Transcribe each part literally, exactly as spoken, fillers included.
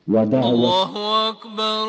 ودعوة الله أكبر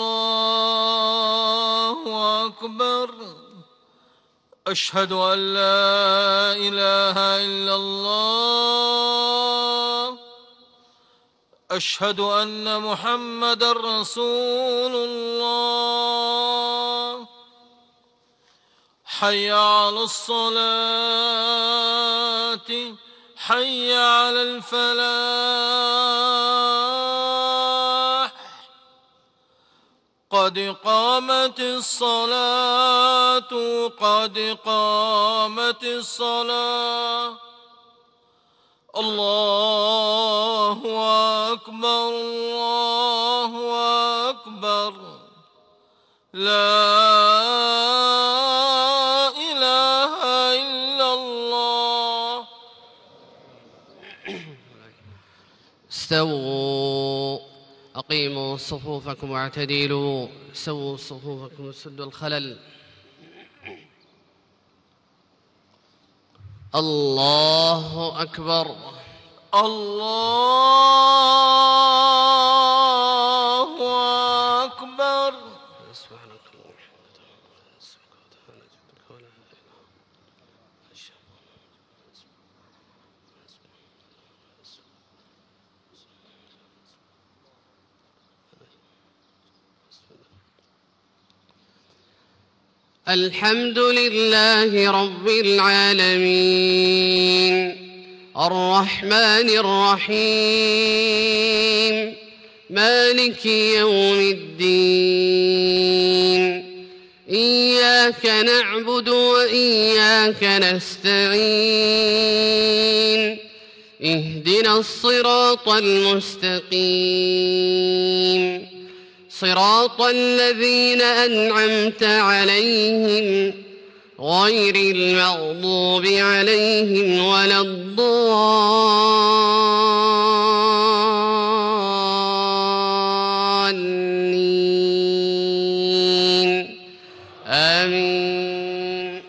الله أكبر. أشهد أن لا إله إلا الله. أشهد أن محمد رسول الله. حي على الصلاة حي على الفلاح. قد قامت الصلاة قد قامت الصلاة. الله أكبر الله أكبر. لا إله إلا الله. استووا أقيموا صفوفكم واعتدلوا. سووا صفوفكم سدوا الخلل. الله أكبر. الله أكبر. سبحانك اللهم الحمد لله رب العالمين الرحمن الرحيم مالك يوم الدين. إياك نعبد وإياك نستعين. اهدنا الصراط المستقيم صراط الذين أنعمت عليهم غير المغضوب عليهم ولا الضالين. آمين.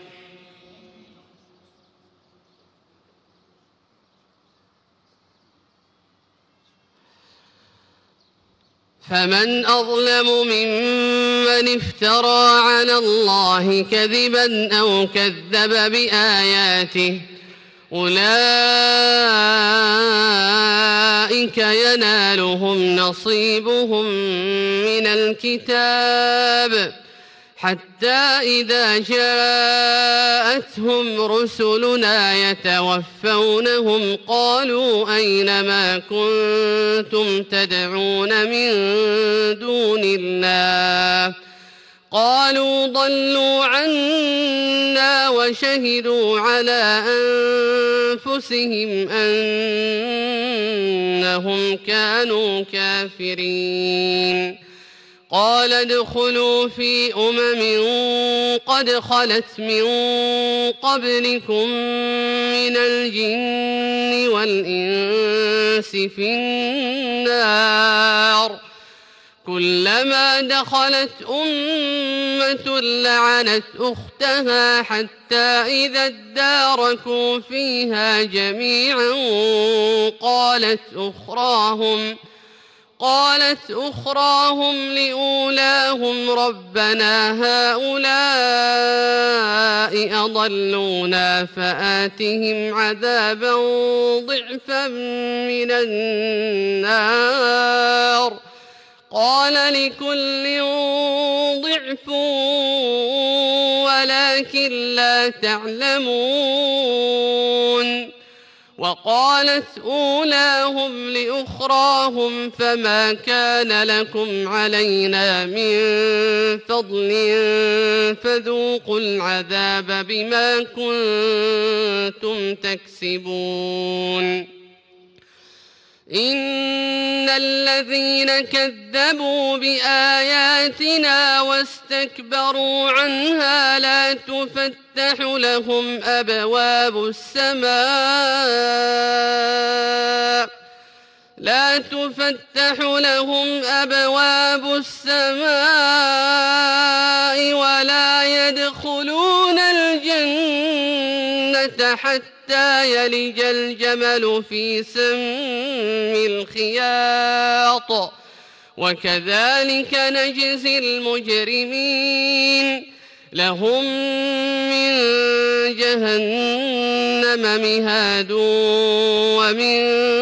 فمن أظلم ممن افترى على الله كذبا أو كذب بآياته أولئك ينالهم نصيبهم من الكتاب حتى إذا جاءتهم رسلنا يتوفونهم قالوا أين ما كنتم تدعون من دون الله قالوا ضلوا عنا وشهدوا على أنفسهم أنهم كانوا كافرين. قال ادخلوا في أمم قد خلت من قبلكم من الجن والإنس في النار كلما دخلت أمة لعنت أختها حتى إذا اداركوا فيها جميعا قالت أخراهم قالت أخراهم لأولاهم ربنا هؤلاء أضلونا فآتهم عذابا ضعفا من النار قال لكل ضعف ولكن لا تعلمون. وقالت أولاهم لأخراهم فما كان لكم علينا من فضل فذوقوا العذاب بما كنتم تكسبون. إن الذين كذبوا بآياتنا واستكبروا عنها لا تفتح لهم أبواب السماء لا تفتح لهم أبواب السماء ولا يدخلون الجنة حتى يلج الجمل في سم الخياط وكذلك نجزي المجرمين لهم من جهنم مهاد ومن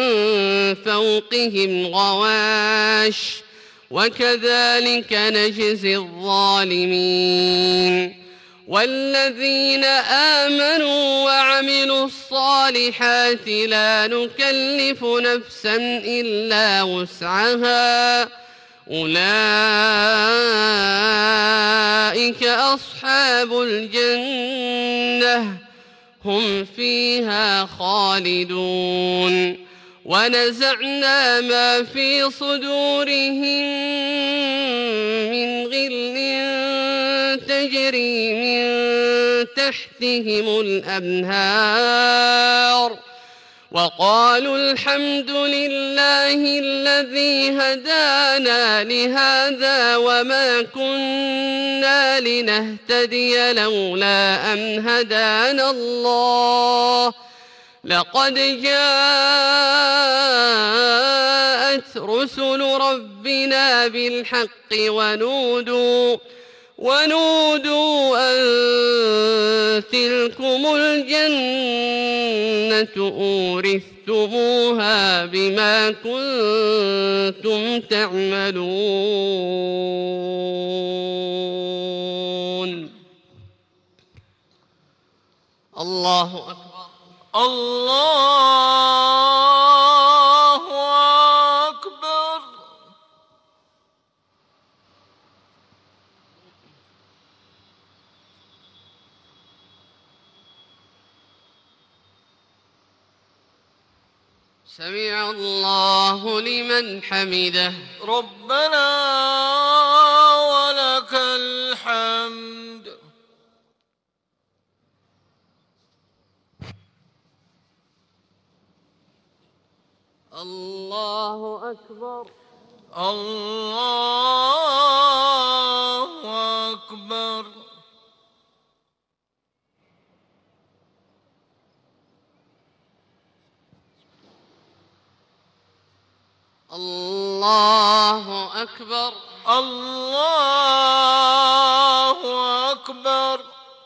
فوقهم غواش وكذلك نجزي الظالمين والذين آمنوا وعملوا الصالحات لا نكلف نفسا إلا وسعها أولئك أصحاب الجنة هم فيها خالدون ونزعنا ما في صدورهم من غل تجري من تحتهم الأنهار وقالوا الحمد لله الذي هدانا لهذا وما كنا لنهتدي لولا أن هدانا الله لقد جاءت رسل ربنا بالحق ونودوا ونودوا أن تلكم الجنة أورثتموها بما كنتم تعملون. الله أكبر. الله أكبر. سمع الله لمن حمده. ربنا ولك الحمد. الله أكبر. الله أكبر. الله أكبر. الله أكبر.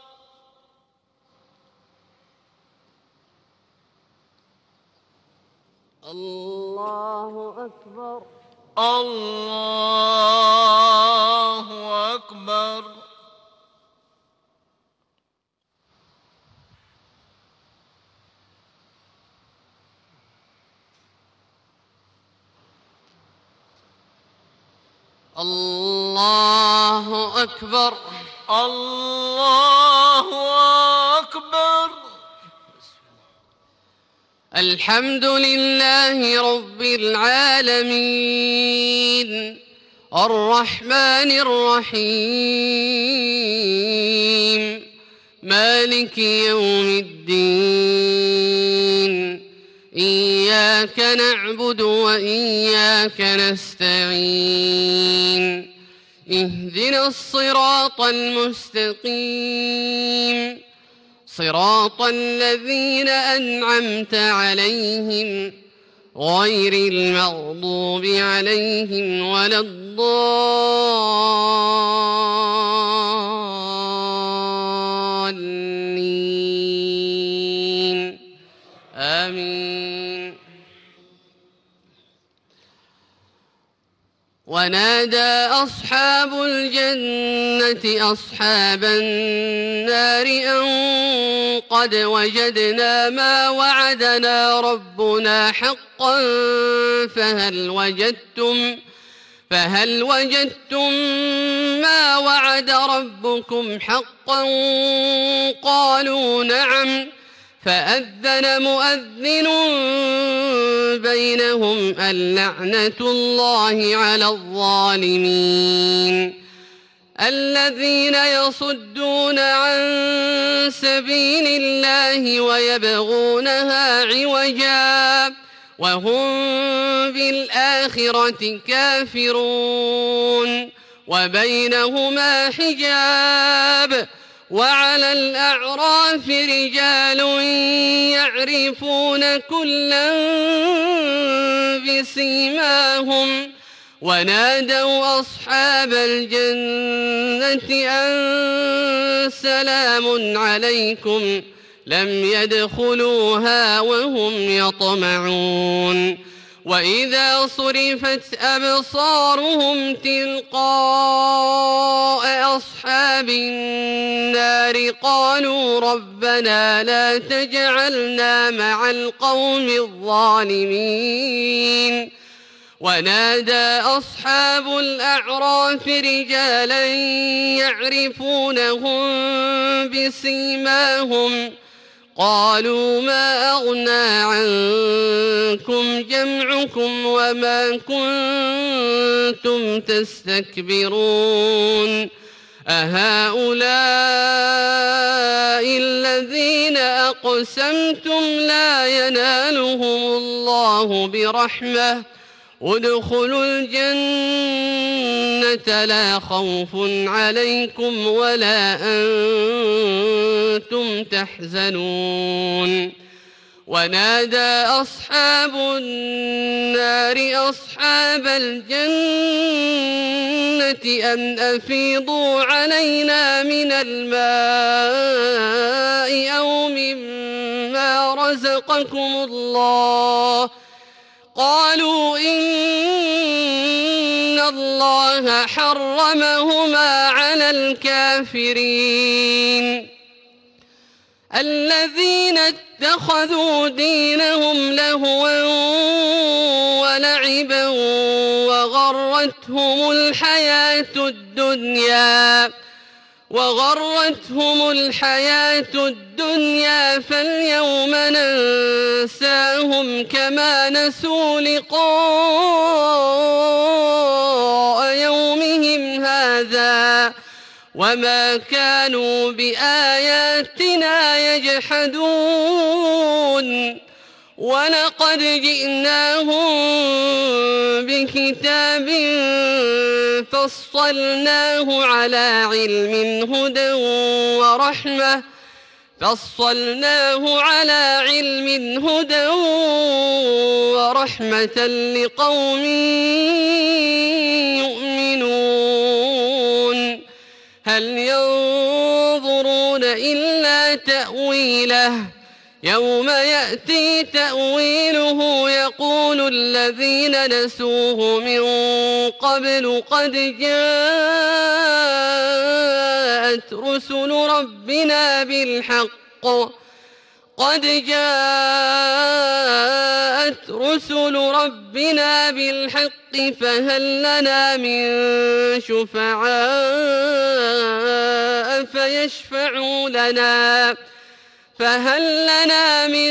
الله أكبر. الله أكبر. الله أكبر. الله أكبر. الحمد لله رب العالمين الرحمن الرحيم مالك يوم الدين إياك نعبد وإياك نستعين اهدنا الصراط المستقيم صراط الذين أنعمت عليهم غير المغضوب عليهم ولا الضالين آمين. ونادى أصحاب الجنة أصحاب النار أن قد وجدنا ما وعدنا ربنا حقا فهل وجدتم فهل وجدتم ما وعد ربكم حقا قالوا نعم فأذن مؤذن بينهم اللعنة الله على الظالمين الذين يصدون عن سبيل الله ويبغونها عوجا وهم بالآخرة كافرون وبينهما حجاب وعلى الأعراف رجال يعرفون كلا بسيماهم ونادوا أصحاب الجنة أن سلام عليكم لم يدخلوها وهم يطمعون وإذا صرفت أبصارهم تلقاء أصحاب النار قالوا ربنا لا تجعلنا مع القوم الظالمين ونادى أصحاب الأعراف رجالا يعرفونهم بسيماهم قالوا ما أغنى عنكم جمعكم وما كنتم تستكبرون أهؤلاء الذين أقسمتم لا ينالهم الله برحمة ادخلوا الجنة لا خوف عليكم ولا أنتم تحزنون ونادى أصحاب النار أصحاب الجنة أن أفيضوا علينا من الماء أو مما رزقكم الله قالوا إن الله حرمهما على الكافرين الذين اتخذوا دينهم لهوا ولعبا وغرتهم الحياة الدنيا وغرتهم الحياة الدنيا فاليوم ننساهم كما نسوا لقاء يومهم هذا وما كانوا بآياتنا يجحدون ولقد جئناهم بكتاب فصلناه على علم هدى ورحمة فصلناه على علم هدى ورحمة لقوم يؤمنون هل ينظرون إلا تأويله يوم يأتي تأويله يقول الذين نسوه من قبل قد جاءت رسل ربنا بالحق قد جاءت رسل ربنا بالحق فهل لنا من شفعاء فيشفعوا لنا فهل لنا من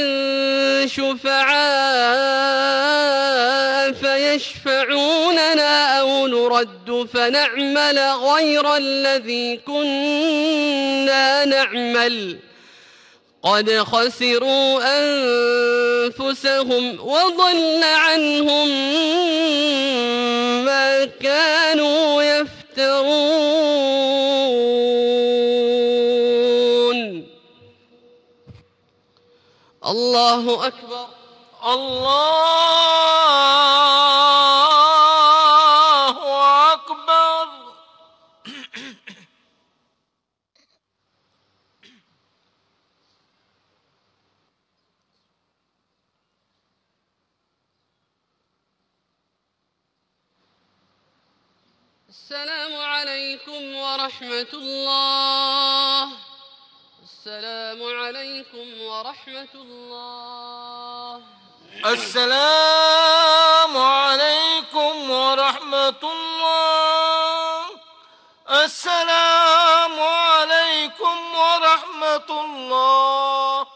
شفعاء فيشفعوا لنا أو نرد فنعمل غير الذي كنا نعمل قد خسروا أنفسهم وضل عنهم ما كانوا يفترون. الله أكبر. الله أكبر. السلام عليكم ورحمة الله. السلام عليكم ورحمة الله. السلام عليكم ورحمة الله. السلام عليكم ورحمة الله.